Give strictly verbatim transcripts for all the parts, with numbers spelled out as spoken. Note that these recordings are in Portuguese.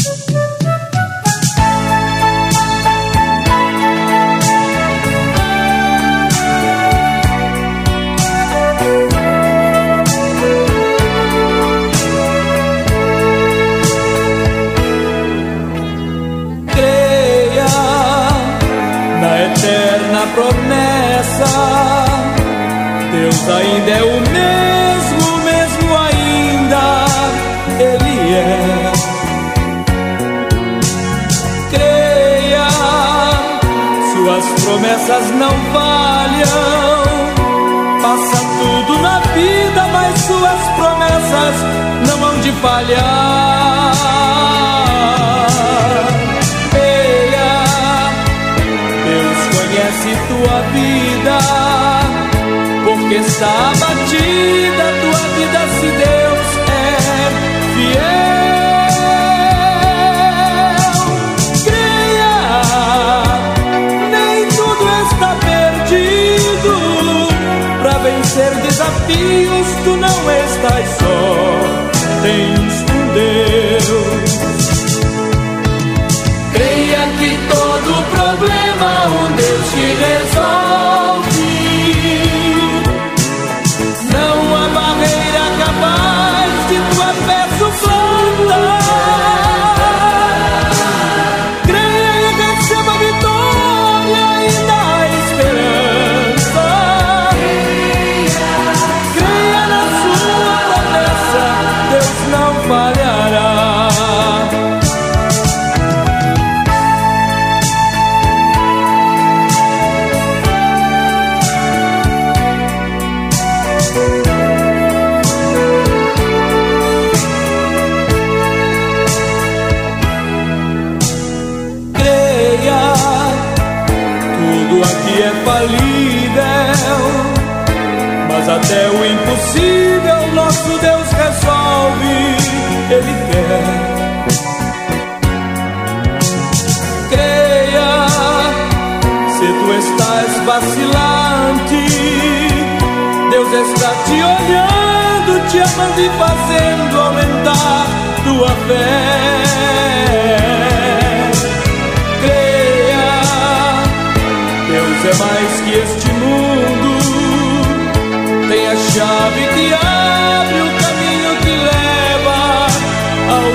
Eterna promessa, Deus ainda é o mesmo, mesmo ainda Ele é. Creia, suas promessas não falham. Passa tudo na vida, mas suas promessas não hão de falhar. Conhece tua vida, porque está abatida tua vida se Deus é fiel. Creia, nem tudo está perdido. Para vencer desafios tu não estás só, tens um Deus. Creia que todo problema um Deus te resolve. Não há barreira capaz de tua fé suplantar. Creia e receba a vitória e dá esperança. Creia na sua promessa, Deus não falhará. Aqui é falível, mas até o impossível nosso Deus resolve, Ele quer. Creia, se tu estás vacilante, Deus está te olhando, te amando e fazendo aumentar tua fé. Deus é mais que este mundo, tem a chave que abre o caminho que leva ao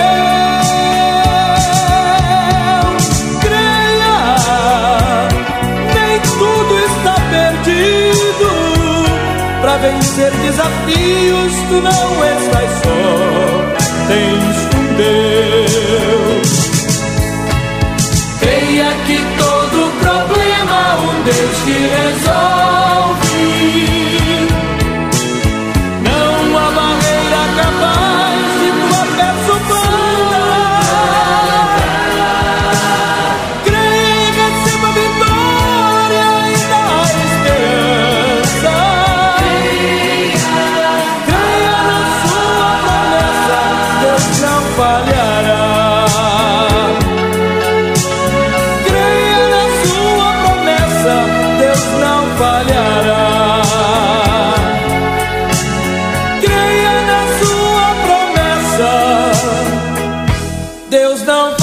céu. Creia, nem tudo está perdido. Para vencer desafios tu não estás só, tens um Deus. Creia que todo problema um Deus te resolve. Não há barreira capaz de tua fé suplantar. Creia e receba a vitória e dá esperança. Creia na sua promessa, Deus não falhará. Deus não falhará. Creia na sua promessa, Deus não falhará.